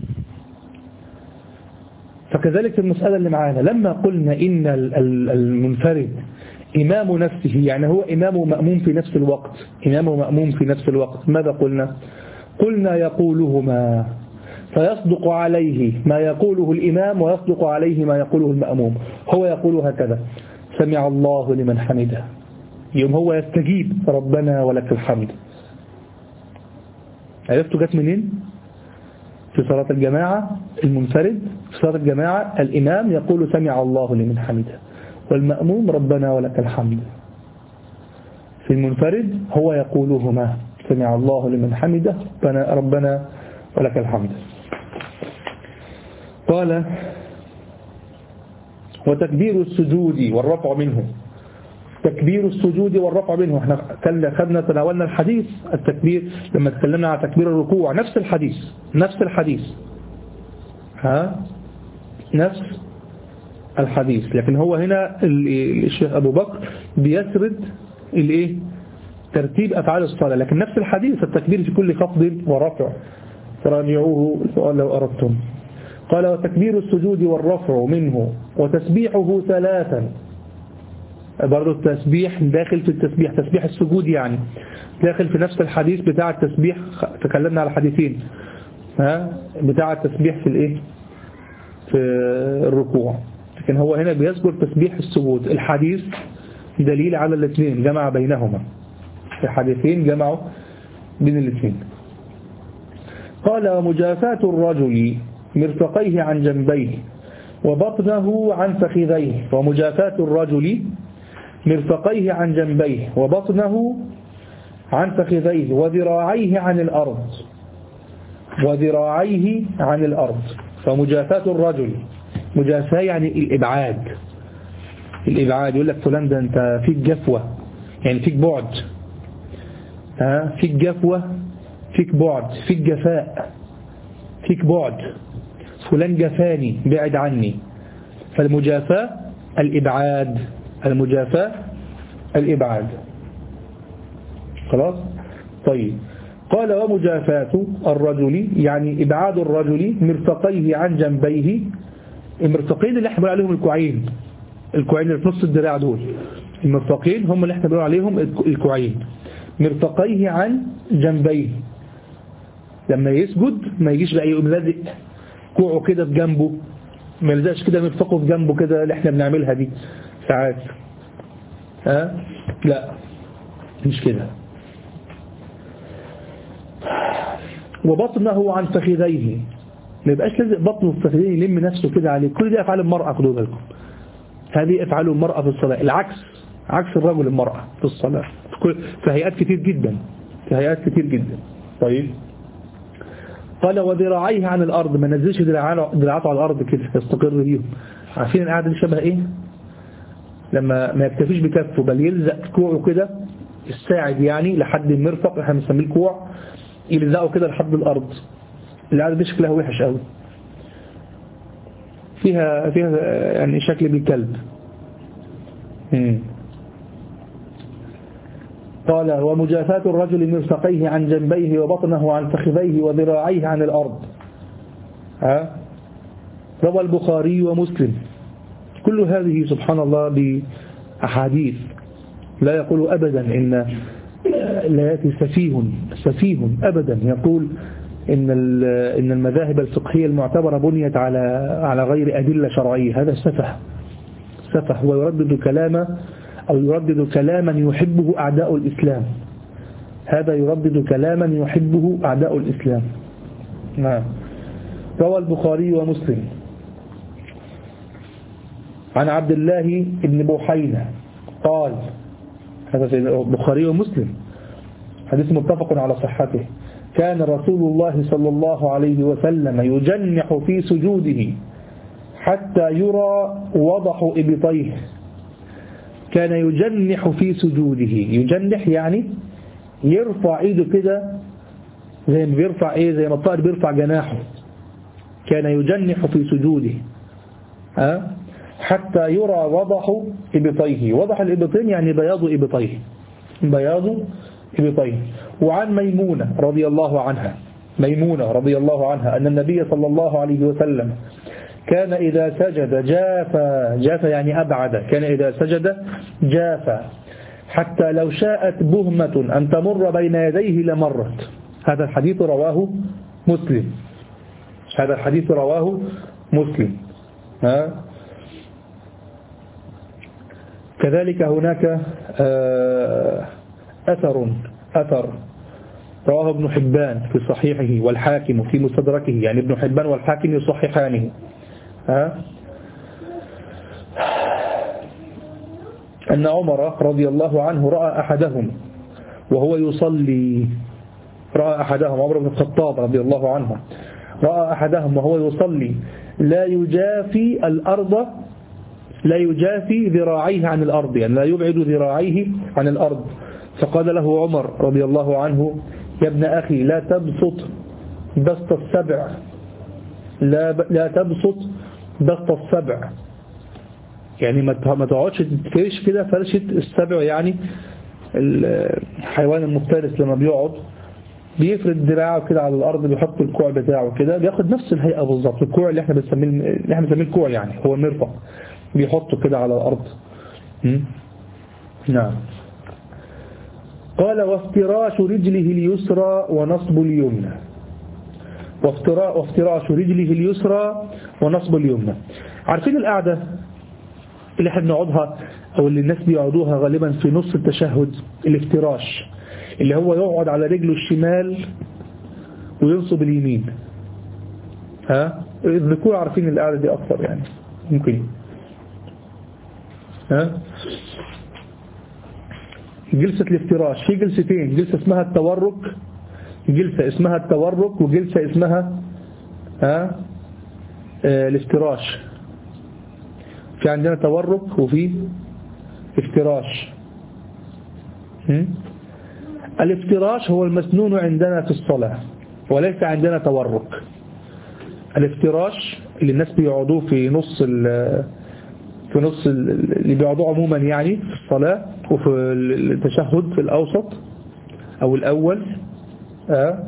فكذلك المسألة اللي معانا لما قلنا إن المنفرد إمام نفسه، يعني هو إمام ومأموم في نفس الوقت، إمام ومأموم في نفس الوقت، ماذا قلنا؟ قلنا يقولهما، فيصدق عليه ما يقوله الإمام ويصدق عليه ما يقوله المأموم. هو يقول هكذا سمع الله لمن حمده، يوم هو يستجيب ربنا ولك الحمد. عرفتوا جت منين؟ في صلاة الجماعة المنفرد في صلاة الجماعة الإمام يقول سمع الله لمن حمده، والمأموم ربنا ولك الحمد. في المنفرد هو يقولهما سمع الله لمن حمده ربنا, ربنا ولك الحمد. قال وتكبير السجود والرفع منه، تكبير السجود والرفع منه، احنا خدنا تناولنا الحديث التكبير لما تكلمنا عن تكبير الركوع، نفس الحديث نفس الحديث ها نفس الحديث، لكن هو هنا الشيخ أبو بكر بيسرد الايه ترتيب أفعال الصلاة، لكن نفس الحديث التكبير في كل خفض ورفع، فراجعوه لو أردتم. قال وتكبير السجود والرفع منه وتسبيحه ثلاثا، برضو التسبيح داخل في التسبيح، تسبيح السجود يعني داخل في نفس الحديث بتاع التسبيح، تكلمنا على حديثين ها بتاع التسبيح في الايه في الركوع، لكن هو هنا بيذكر تسبيح السجود. الحديث دليل على الاثنين، جمع بينهما، الحديثين جمعوا بين الاثنين. قال ومجافاة الرجل مرفقيه عن جنبيه وبطنه عن فخذيه، ومجافاة الرجل مرفقيه عن جنبيه وبطنه عن فخذيه وذراعيه عن الأرض، وذراعيه عن الأرض. فمجافاة الرجل، مجافاة يعني الإبعاد، الإبعاد يقول لك فلان ده أنت فيك جفوة، يعني فيك بعد، ها فيك جفوة، فيك بعد، فيك جفاء، فيك بعد، فلان جفاني بعد عني. فالمجافاة الإبعاد، المجافاة الإبعاد. خلاص طيب. قال ومجافاة الرجل يعني إبعاد الرجل مرفقيه عن جنبيه، المرفقين اللي احنا بنقول عليهم الكوعين، الكوعين اللي في نص الدراع دول، المرفقين هم اللي احنا بنقول عليهم الكوعين، مرفقيه عن جنبيه. لما يسجد ما يجيش بقى يقوم لازق كوعه كده في جنبه، ما يلزقش كده مرفقه في جنبه كده اللي احنا بنعملها دي ساعات، ها لا مش كده. وبطنه عن فخذيه، ما يبقاش لازق بطنه في فخذيه، يلم نفسه كده عليه. كل دي افعال المرأة، خدوا بالكم، هذه افعال المرأة في الصلاة، العكس عكس الرجل المرأة في الصلاة في هيئات كتير جدا، في هيئات كتير جدا. طيب قال وذراعيه عن الأرض، ما نزلش دراعاته على الأرض كده يستقر بيهم. عارفين القعدة دي شبه ايه؟ لما ما يكتفيش بكفه بل يلزق كوعه كده الساعد يعني لحد المرفق، احنا بنسميه الكوع، يلزقه كده لحد الأرض. القعدة دي شكلها وحش قوي، فيها فيها يعني شكل بالكلب. قال ومجافاة الرجل مرفقيه عن جنبيه وبطنه عن فخذيه وذراعيه عن الأرض. ها روى البخاري ومسلم. كل هذه سبحان الله بأحاديث لا يقول أبدا إن لا يأتي سفيه سفيه أبدا يقول إن إن المذاهب الفقهية المعتبرة بنيت على على غير أدلة شرعية. هذا سفه سفه ويردد كلاما أو يردد كلاما يحبه أعداء الإسلام. هذا يردد كلاما يحبه أعداء الإسلام. نعم. روى البخاري ومسلم عن عبد الله بن بحينة قال، هذا في البخاري ومسلم حديث متفق على صحته، كان رسول الله صلى الله عليه وسلم يجنح في سجوده حتى يرى وضح إبطيه. كان يجنح في سجوده. يجنح يعني يرفع ايده كده زي ما بيرفع ايه زي ما الطائر بيرفع جناحه. كان يجنح في سجوده ها حتى يرى وضح إبطيه. وضح الإبطين يعني بياض إبطيه بياض إبطيه. وعن ميمونة رضي الله عنها ميمونة رضي الله عنها أن النبي صلى الله عليه وسلم كان إذا سجد جافا. جافا يعني أبعد. كان إذا سجد جافا حتى لو شاءت بهمة أن تمر بين يديه لمرت. هذا الحديث رواه مسلم. هذا الحديث رواه مسلم. ها كذلك هناك أثر أثر رواه ابن حبان في صحيحه والحاكم في مستدركه. يعني ابن حبان والحاكم يصححانه. ها أن عمر رضي الله عنه رأى أحدهم وهو يصلي. رأى أحدهم عمر بن الخطاب رضي الله عنه رأى أحدهم وهو يصلي لا يجافي الأرض لا يجافي ذراعيه عن الأرض، يعني لا يبعد ذراعيه عن الأرض. فقال له عمر رضي الله عنه يا ابن أخي لا تبسط بسط السبع لا, ب... لا تبسط بسط السبع، يعني ما تقعدش تفرش كده فرشة السبع. يعني الحيوان المفترس لما بيقعد بيفرد دراعه كده على الأرض بيحط الكوع بتاعه كده بياخد نفس الهيئة بالظبط. الكوع اللي احنا بنسميه اللي احنا بنسميه الكوع يعني هو المرفق بيحطه كده على الأرض. م? نعم. قال وافتراش رجله اليسرى ونصب اليمنى. وافتراش رجله اليسرى ونصب اليمنى. عارفين القعدة اللي احنا بنقعدها او اللي الناس بيقعدوها غالبا في نص التشهد؟ الافتراش اللي هو يقعد على رجله الشمال وينصب اليمين. ها الذكور عارفين القعدة دي اكثر يعني ممكن. ها جلسة الافتراش في جلستين، جلسة اسمها التورك جلسة اسمها التورك وجلسة اسمها ها اه الافتراش. في عندنا تورك وفي افتراش. الافتراش هو المسنون عندنا في الصلاة وليس عندنا تورك. الافتراش اللي الناس بيقعدوه في نص في نص اللي بيقعدوه عموما يعني في الصلاة وفي التشهد في الأوسط أو الأول آه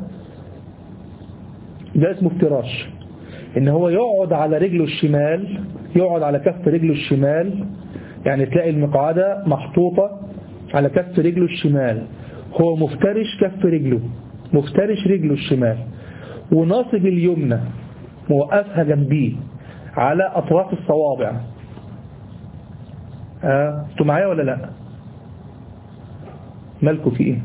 ده اسمه افتراش. إن هو يقعد على رجله الشمال يقعد على كف رجله الشمال، يعني تلاقي المقعدة محطوطة على كف رجله الشمال، هو مفترش كف رجله مفترش رجله الشمال وناصب اليمنى موقفها جنبيه على أطراف الصوابع. اه انتوا معايا ولا لا؟ مالكوا في ايه؟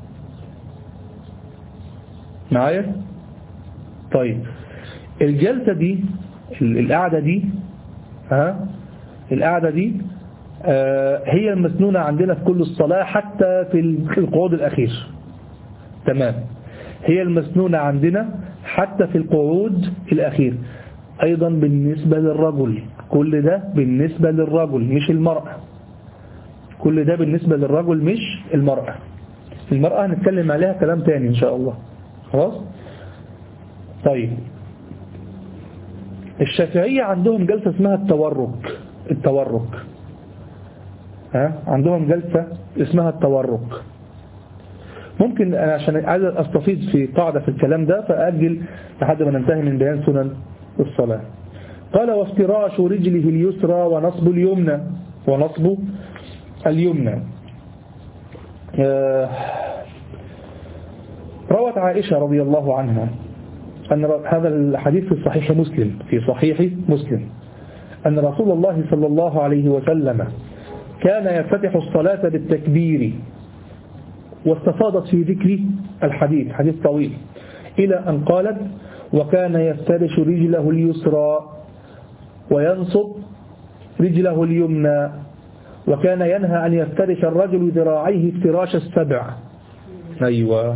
معايا؟ طيب الجلسة دي القعدة دي ها آه القعدة دي آه هي المسنونة عندنا في كل الصلاة حتى في القعود الأخير. تمام، هي المسنونة عندنا حتى في القعود الأخير. أيضا بالنسبة للرجل، كل ده بالنسبة للرجل مش المرأة. كل ده بالنسبة للرجل مش المرأة. المرأة هنتكلم عليها كلام تاني إن شاء الله. خلاص؟ طيب الشافعية عندهم جلسة اسمها التورك. التورك ها عندهم جلسة اسمها التورك. ممكن أنا عشان عايز أستفيد في قاعدة في الكلام ده فأجل لحد ما ننتهي من بيان سنن الصلاة. قال وافتراش رجله اليسرى ونصب اليمنى ونصب اليمنى. آه روت عائشة رضي الله عنها أن هذا الحديث في صحيح مسلم في صحيح مسلم أن رسول الله صلى الله عليه وسلم كان يفتتح الصلاة بالتكبير، واستفاضت في ذكر الحديث حديث طويل إلى أن قالت وكان يفترش رجله اليسرى وينصب رجله اليمنى، وكان ينهى أن يفترش الرجل ذراعيه افتراش السبع. أيوة،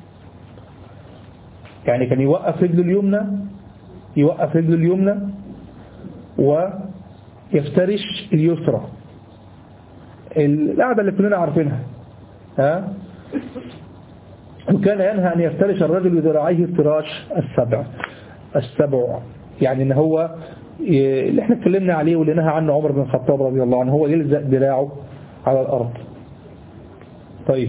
يعني كان يوقف رجله اليمنى يوقف رجله اليمنى ويفترش اليسرى، القاعدة اللي كلنا عارفينها. ها؟ وكان ينهى أن يفترش الرجل ذراعيه افتراش السبع السبع يعني ان هو اللي احنا اتكلمنا عليه واللي نهى عنه عمر بن الخطاب رضي الله عنه، هو يلزق ذراعه على الأرض. طيب،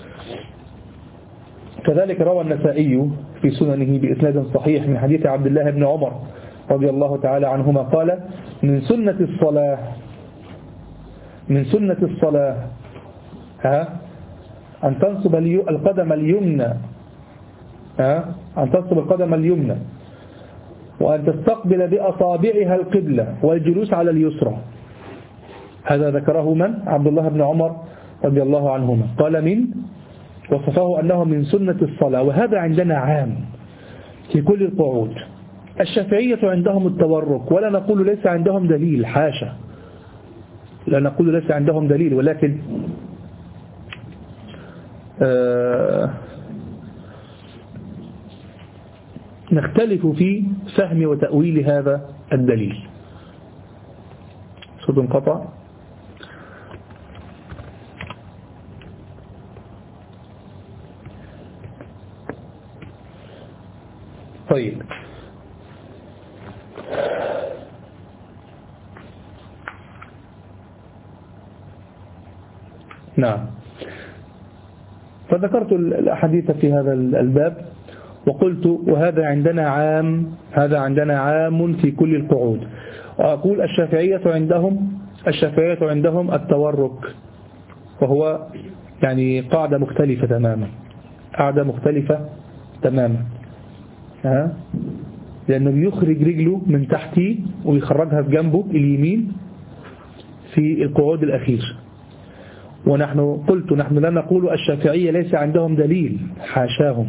كذلك روى النسائي في سننه بإسناد صحيح من حديث عبد الله بن عمر رضي الله تعالى عنهما قال من سنة الصلاة من سنة الصلاة ها أن تنصب القدم اليمنى ها أن تنصب القدم اليمنى وأن تستقبل بأصابعها القبلة والجلوس على اليسرى. هذا ذكره من؟ عبد الله بن عمر رضي الله عنهما قال من وصفه أنه من سنة الصلاة، وهذا عندنا عام في كل القعود. الشافعية عندهم التورك، ولا نقول ليس عندهم دليل، حاشا، لا نقول ليس عندهم دليل، ولكن آه نختلف في فهم وتأويل هذا الدليل. صوت انقطع. طيب، نعم، فذكرت الأحاديث في هذا الباب وقلت وهذا عندنا عام هذا عندنا عام في كل القعود. وأقول الشافعية عندهم الشافعية عندهم التورك، وهو يعني قاعدة مختلفة تماما قاعدة مختلفة تماما ها لأنه بيخرج رجله من تحتيه ويخرجها في جنبه اليمين في القعود الأخير. ونحن قلت نحن لا نقول الشافعية ليس عندهم دليل، حاشاهم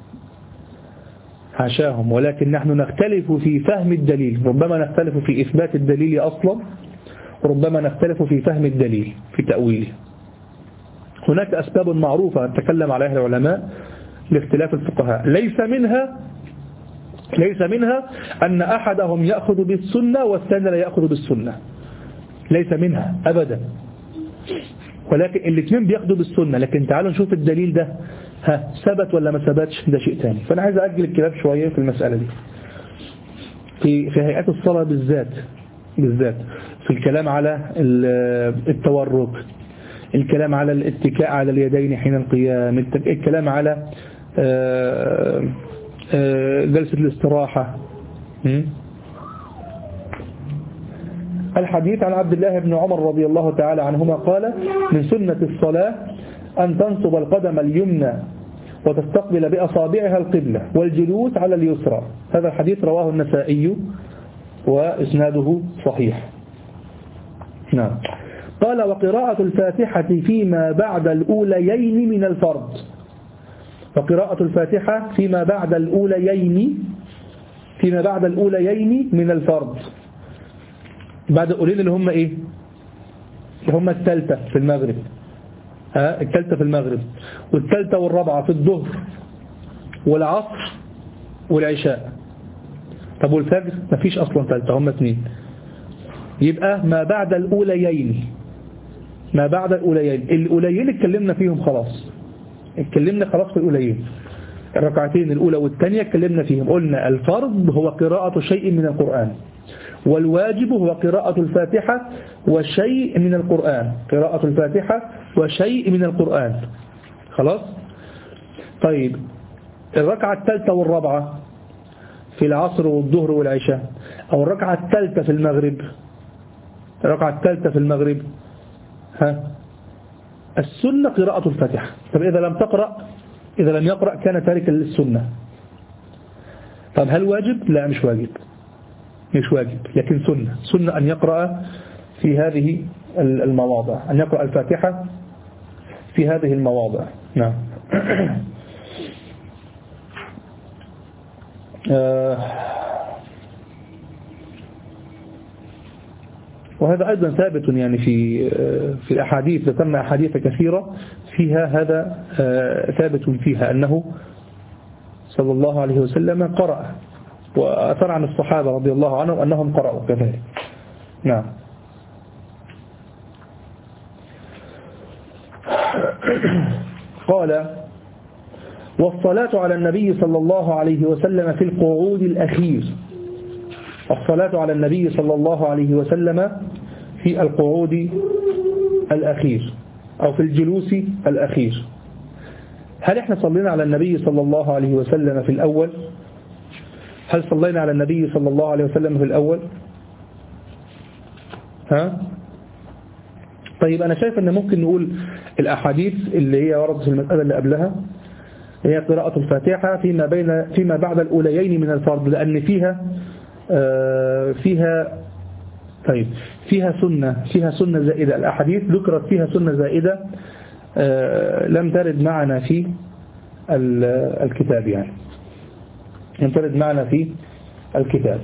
حاشاهم ولكن نحن نختلف في فهم الدليل. ربما نختلف في إثبات الدليل أصلا، وربما نختلف في فهم الدليل في تأويله. هناك أسباب معروفة تكلم عليها العلماء لاختلاف الفقهاء، ليس منها ليس منها أن أحدهم يأخذ بالسنة والثاني لا يأخذ بالسنة، ليس منها أبدا، ولكن الاثنين بياخدوا بالسنة. لكن تعالوا نشوف الدليل ده ها ثبت ولا ما ثبتش، ده شيء ثاني. فأنا عايز أجل الكلام شوية في المسألة دي في في هيئات الصلاة بالذات بالذات في الكلام على التورك، الكلام على الاتكاء على اليدين حين القيام، الكلام على جلسة الاستراحة. الحديث عن عبد الله بن عمر رضي الله تعالى عنهما قال من سنة الصلاة أن تنصب القدم اليمنى وتستقبل بأصابعها القبلة والجلوس على اليسرى. هذا الحديث رواه النسائي وإسناده صحيح. نعم. قال وقراءة الفاتحة فيما بعد الأوليين من الفرض. وقراءة الفاتحة فيما بعد الأوليين فيما بعد الأوليين من الفرض. بعد الأولين اللي هم إيه؟ اللي هم الثالثة في المغرب، ها الثالثة في المغرب والثالثة والرابعة في الظهر والعصر والعشاء. طب والفجر مفيش أصلا ثالثة، هم اثنين. يبقى ما بعد الأوليين ما بعد الأوليين الأوليين اتكلمنا فيهم خلاص اتكلمنا خلاص في الأوليين، الركعتين الأولى والثانية اتكلمنا فيهم. قلنا الفرض هو قراءة شيء من القرآن، والواجب هو قراءة الفاتحة وشيء من القرآن قراءة الفاتحة وشيء من القرآن خلاص. طيب الركعة الثالثة والرابعة في العصر والظهر والعشاء، أو الركعة الثالثة في المغرب، الركعة الثالثة في المغرب ها السنة قراءة الفاتحة. طب إذا لم تقرأ، إذا لم يقرأ كان تاركا للسنة. طب هل واجب؟ لا مش واجب، مش واجب، لكن سنة، سنة أن يقرأ في هذه المواضع، أن يقرأ الفاتحة في هذه المواضع. نعم. وهذا أيضا ثابت يعني في في أحاديث، ذكرنا أحاديث كثيرة فيها هذا ثابت فيها أنه صلى الله عليه وسلم قرأ، وأثر عن الصحابة رضي الله عنهم أنهم قرأوا كذلك. نعم. قال والصلاة على النبي صلى الله عليه وسلم في القعود الأخير، الصلاة على النبي صلى الله عليه وسلم في القعود الأخير أو في الجلوس الأخير. هل احنا صلينا على النبي صلى الله عليه وسلم في الأول؟ هل صلينا على النبي صلى الله عليه وسلم في الأول؟ ها؟ طيب أنا شايف أن ممكن نقول الأحاديث اللي هي وردت في المسألة اللي قبلها هي قراءة الفاتحة فيما بين فيما بعد الأوليين من الفرض، لأن فيها آه فيها طيب فيها سنة فيها سنة زائدة. الأحاديث ذكرت فيها سنة زائدة آه لم ترد معنا في الكتاب، يعني لم ترد معنا في الكتاب.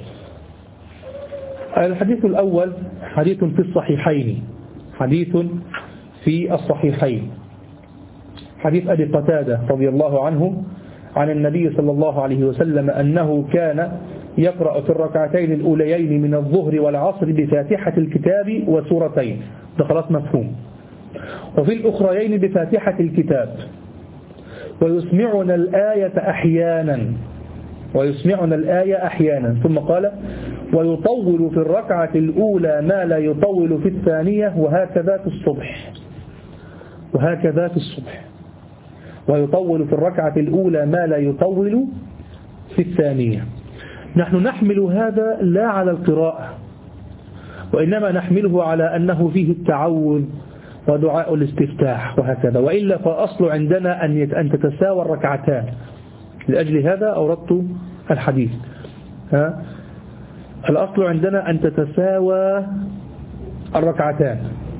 الحديث الأول حديث في الصحيحين، حديث في الصحيحين، حديث أبي قتادة رضي الله عنه عن النبي صلى الله عليه وسلم أنه كان يقرأ في الركعتين الأوليين من الظهر والعصر بفاتحة الكتاب وسورتين، ده خلاص مفهوم، وفي الأخريين بفاتحة الكتاب، ويسمعنا الآية أحيانا ويسمعنا الآية أحيانا ثم قال ويطول في الركعة الأولى ما لا يطول في الثانية، وهكذا في الصبح وهكذا في الصبح ويطول في الركعة الأولى ما لا يطول في الثانية. نحن نحمل هذا لا على القراءة، وإنما نحمله على أنه فيه التعوذ ودعاء الاستفتاح وهكذا، وإلا فأصل عندنا أن تتساوى الركعتان، لأجل هذا أوردت الحديث. ها؟ الأصل عندنا أن تتساوى الركعتان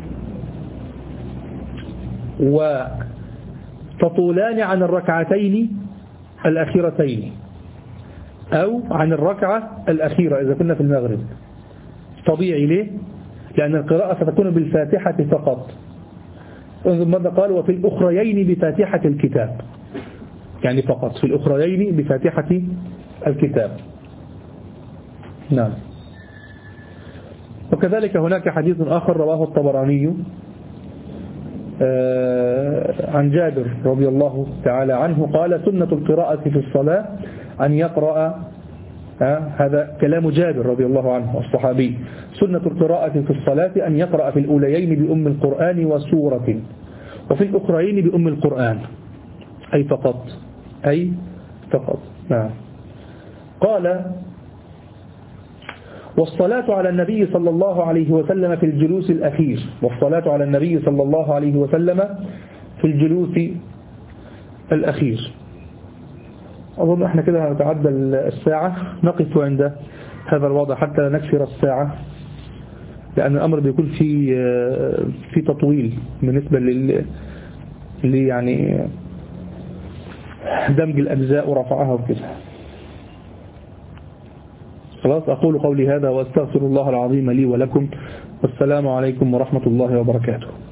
وتطولان عن الركعتين الأخيرتين أو عن الركعة الأخيرة إذا كنا في المغرب. طبيعي ليه؟ لأن القراءة ستكون بالفاتحة فقط. ماذا قال؟ وفي الأخريين بفاتحة الكتاب، يعني فقط في الأخريين بفاتحة الكتاب. نعم. وكذلك هناك حديث آخر رواه الطبراني عن جابر رضي الله تعالى عنه قال سنة القراءة في الصلاة أن يقرأ، هذا كلام جابر رضي الله عنه الصحابي، سنة القراءة في الصلاة أن يقرأ في الأوليين بأم القرآن وسورة، وفي الأخرين بأم القرآن، أي فقط أي فقط. نعم. قال والصلاة على النبي صلى الله عليه وسلم في الجلوس الأخير، والصلاة على النبي صلى الله عليه وسلم في الجلوس الأخير. أظن احنا كده نتعدى الساعة، نقف عند هذا الوضع حتى لا نكسر الساعة، لأن الأمر بيكون في في تطويل بالنسبة لل يعني دمج الأجزاء ورفعها وكده. خلاص، أقول قولي هذا وأستغفر الله العظيم لي ولكم، والسلام عليكم ورحمة الله وبركاته.